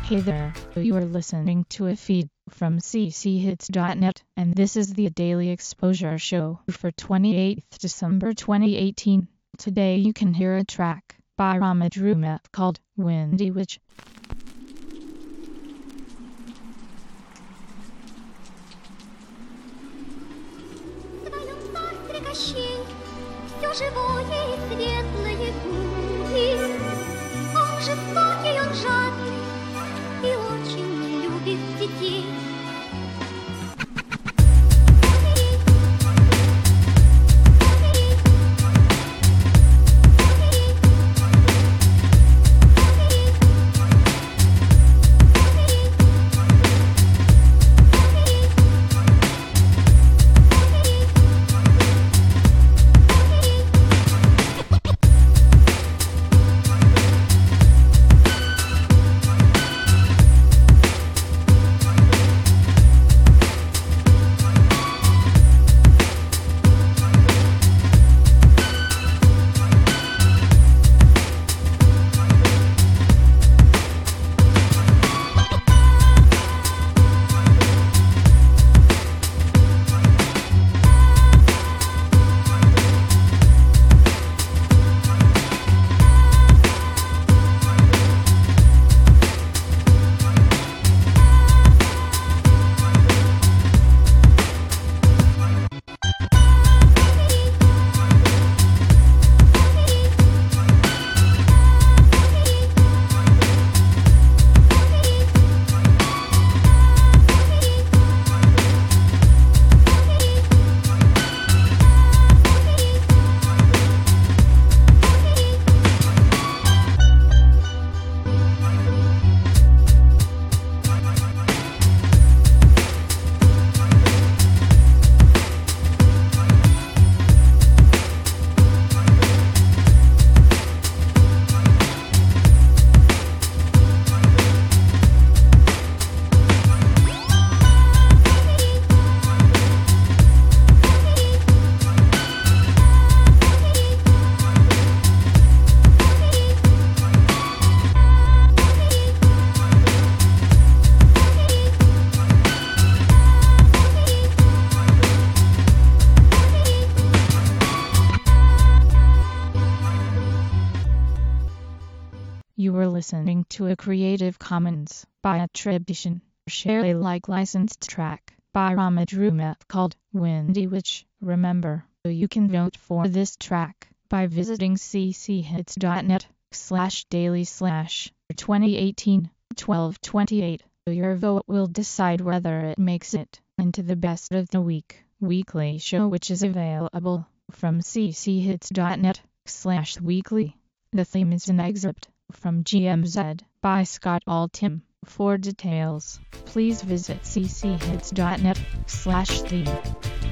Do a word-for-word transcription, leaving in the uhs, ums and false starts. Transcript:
Hey there, you are listening to a feed from c c hits dot net, and this is the Daily Exposure Show for twenty-eighth December twenty eighteen. Today you can hear a track by Ramadruma called Windy Witch. Все живое и светлое губит. Он жестокий, он жадный и очень не любит детей. You were listening to a Creative Commons by attribution, share Alike licensed track by Ramadruma called Windy Witch. Remember, you can vote for this track by visiting c c hits dot net slash daily slash twenty eighteen twelve twenty-eight. Your vote will decide whether it makes it into the Best of the Week weekly show, which is available from c c hits dot net slash weekly. The theme is an excerpt from G M Z by Scott Altham. For details, please visit c c hits dot net slash theme.